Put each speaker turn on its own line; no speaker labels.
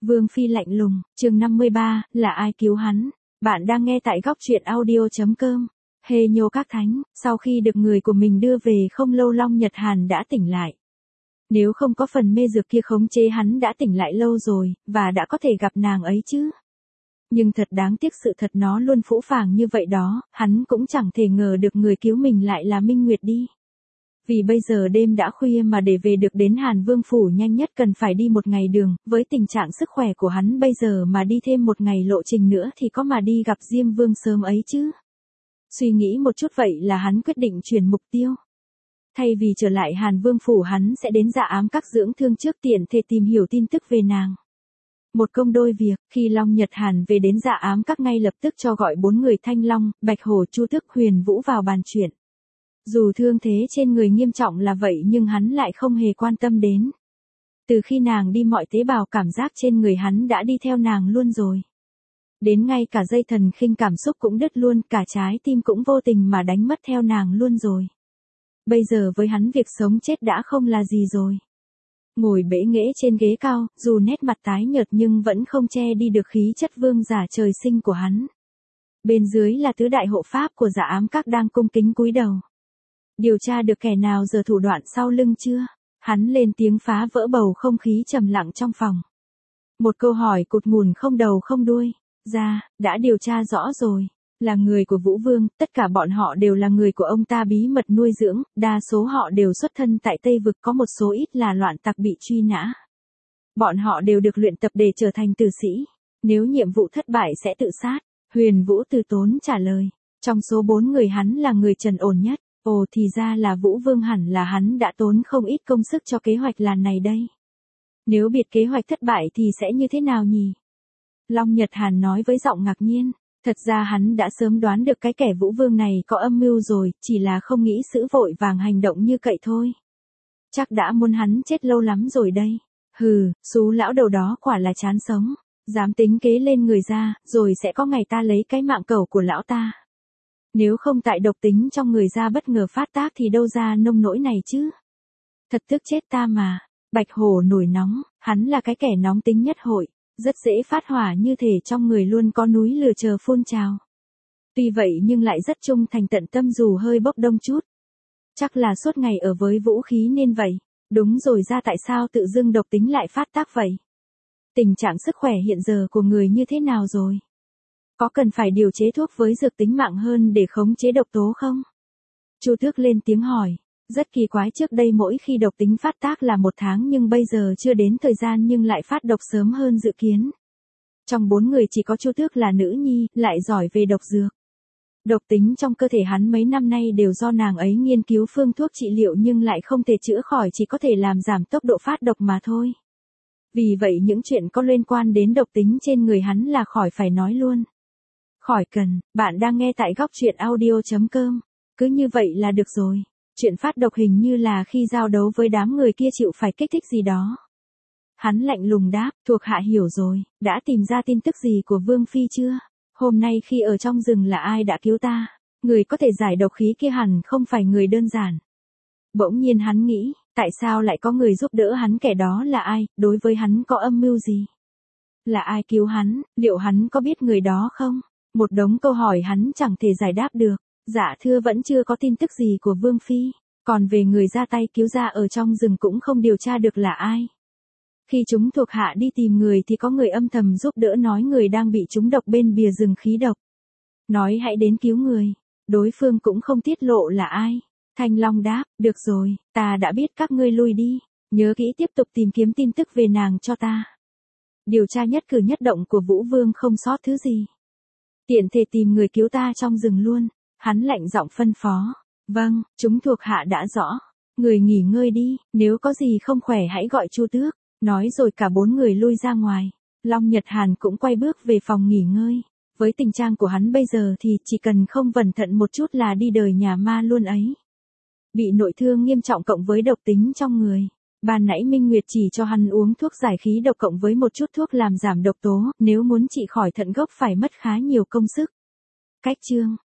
Vương Phi lạnh lùng, chương 53, là ai cứu hắn? Bạn đang nghe tại góc truyện audio.com. Hê nhô các thánh, sau khi được người của mình đưa về không lâu Long Nhật Hàn đã tỉnh lại. Nếu không có phần mê dược kia khống chế hắn đã tỉnh lại lâu rồi, và đã có thể gặp nàng ấy chứ. Nhưng thật đáng tiếc sự thật nó luôn phũ phàng như vậy đó, hắn cũng chẳng thể ngờ được người cứu mình lại là Minh Nguyệt đi. Vì bây giờ đêm đã khuya mà để về được đến Hàn Vương Phủ nhanh nhất cần phải đi một ngày đường, với tình trạng sức khỏe của hắn bây giờ mà đi thêm một ngày lộ trình nữa thì có mà đi gặp Diêm Vương sớm ấy chứ. Suy nghĩ một chút vậy là hắn quyết định chuyển mục tiêu. Thay vì trở lại Hàn Vương Phủ hắn sẽ đến Dạ Ám Các dưỡng thương trước tiện thể tìm hiểu tin tức về nàng. Một công đôi việc, khi Long Nhật Hàn về đến Dạ Ám Các ngay lập tức cho gọi 4 người Thanh Long, Bạch Hổ, Chu Tước, Huyền Vũ vào bàn chuyện. Dù thương thế trên người nghiêm trọng là vậy nhưng hắn lại không hề quan tâm đến. Từ khi nàng đi mọi tế bào cảm giác trên người hắn đã đi theo nàng luôn rồi. Đến ngay cả dây thần khinh cảm xúc cũng đứt luôn, cả trái tim cũng vô tình mà đánh mất theo nàng luôn rồi. Bây giờ với hắn việc sống chết đã không là gì rồi. Ngồi bẽ nghễ trên ghế cao, dù nét mặt tái nhợt nhưng vẫn không che đi được khí chất vương giả trời sinh của hắn. Bên dưới là tứ đại hộ pháp của Dạ Ám Các đang cung kính cúi đầu. Điều tra được kẻ nào giờ thủ đoạn sau lưng chưa? Hắn lên tiếng phá vỡ bầu không khí trầm lặng trong phòng. Một câu hỏi cụt ngùn không đầu không đuôi. Đã điều tra rõ rồi. Là người của Vũ Vương, tất cả bọn họ đều là người của ông ta bí mật nuôi dưỡng, đa số họ đều xuất thân tại Tây Vực, có một số ít là loạn tặc bị truy nã. Bọn họ đều được luyện tập để trở thành tử sĩ. Nếu nhiệm vụ thất bại sẽ tự sát. Huyền Vũ từ tốn trả lời. Trong số 4 người hắn là người trần ổn nhất. Ồ thì ra là Vũ Vương, hẳn là hắn đã tốn không ít công sức cho kế hoạch lần này đây. Nếu biệt kế hoạch thất bại thì sẽ như thế nào nhỉ? Long Nhật Hàn nói với giọng ngạc nhiên. Thật ra hắn đã sớm đoán được cái kẻ Vũ Vương này có âm mưu rồi, chỉ là không nghĩ sự vội vàng hành động như cậy thôi. Chắc đã muốn hắn chết lâu lắm rồi đây. Hừ, xú lão đầu đó quả là chán sống. Dám tính kế lên người ra, rồi sẽ có ngày ta lấy cái mạng cẩu của lão ta. Nếu không tại độc tính trong người ra bất ngờ phát tác thì đâu ra nông nỗi này chứ. Thật tức chết ta mà. Bạch Hổ nổi nóng, hắn là cái kẻ nóng tính nhất hội. Rất dễ phát hỏa, như thể trong người luôn có núi lửa chờ phun trào. Tuy vậy nhưng lại rất trung thành tận tâm dù hơi bốc đồng chút. Chắc là suốt ngày ở với vũ khí nên vậy. Đúng rồi, ra tại sao tự dưng độc tính lại phát tác vậy? Tình trạng sức khỏe hiện giờ của người như thế nào rồi? Có cần phải điều chế thuốc với dược tính mạng hơn để khống chế độc tố không? Chu Tước lên tiếng hỏi. Rất kỳ quái, trước đây mỗi khi độc tính phát tác là 1 tháng nhưng bây giờ chưa đến thời gian nhưng lại phát độc sớm hơn dự kiến. Trong 4 người chỉ có Chu Tước là nữ nhi, lại giỏi về độc dược. Độc tính trong cơ thể hắn mấy năm nay đều do nàng ấy nghiên cứu phương thuốc trị liệu nhưng lại không thể chữa khỏi, chỉ có thể làm giảm tốc độ phát độc mà thôi. Vì vậy những chuyện có liên quan đến độc tính trên người hắn là khỏi phải nói luôn. Khỏi cần, bạn đang nghe tại góc truyện audio.com. Cứ như vậy là được rồi. Chuyện phát độc hình như là khi giao đấu với đám người kia chịu phải kích thích gì đó. Hắn lạnh lùng đáp, thuộc hạ hiểu rồi, đã tìm ra tin tức gì của Vương Phi chưa? Hôm nay khi ở trong rừng là ai đã cứu ta? Người có thể giải độc khí kia hẳn không phải người đơn giản. Bỗng nhiên hắn nghĩ, tại sao lại có người giúp đỡ hắn, kẻ đó là ai, đối với hắn có âm mưu gì? Là ai cứu hắn, liệu hắn có biết người đó không? Một đống câu hỏi hắn chẳng thể giải đáp được. Dạ thưa, vẫn chưa có tin tức gì của Vương Phi. Còn về người ra tay cứu ra ở trong rừng cũng không điều tra được là ai. Khi chúng thuộc hạ đi tìm người thì có người âm thầm giúp đỡ, nói người đang bị trúng độc bên bìa rừng khí độc. Nói hãy đến cứu người. Đối phương cũng không tiết lộ là ai. Thanh Long đáp, được rồi, ta đã biết, các ngươi lui đi. Nhớ kỹ tiếp tục tìm kiếm tin tức về nàng cho ta. Điều tra nhất cử nhất động của Vũ Vương không sót thứ gì. Tiện thể tìm người cứu ta trong rừng luôn. Hắn lạnh giọng phân phó. Vâng, chúng thuộc hạ đã rõ. Người nghỉ ngơi đi, nếu có gì không khỏe hãy gọi Chu Tước. Nói rồi cả 4 người lui ra ngoài. Long Nhật Hàn cũng quay bước về phòng nghỉ ngơi. Với tình trạng của hắn bây giờ thì chỉ cần không cẩn thận một chút là đi đời nhà ma luôn ấy. Bị nội thương nghiêm trọng cộng với độc tính trong người. Ban nãy Minh Nguyệt chỉ cho hắn uống thuốc giải khí độc cộng với một chút thuốc làm giảm độc tố, nếu muốn trị khỏi thận gốc phải mất khá nhiều công sức. Cách chương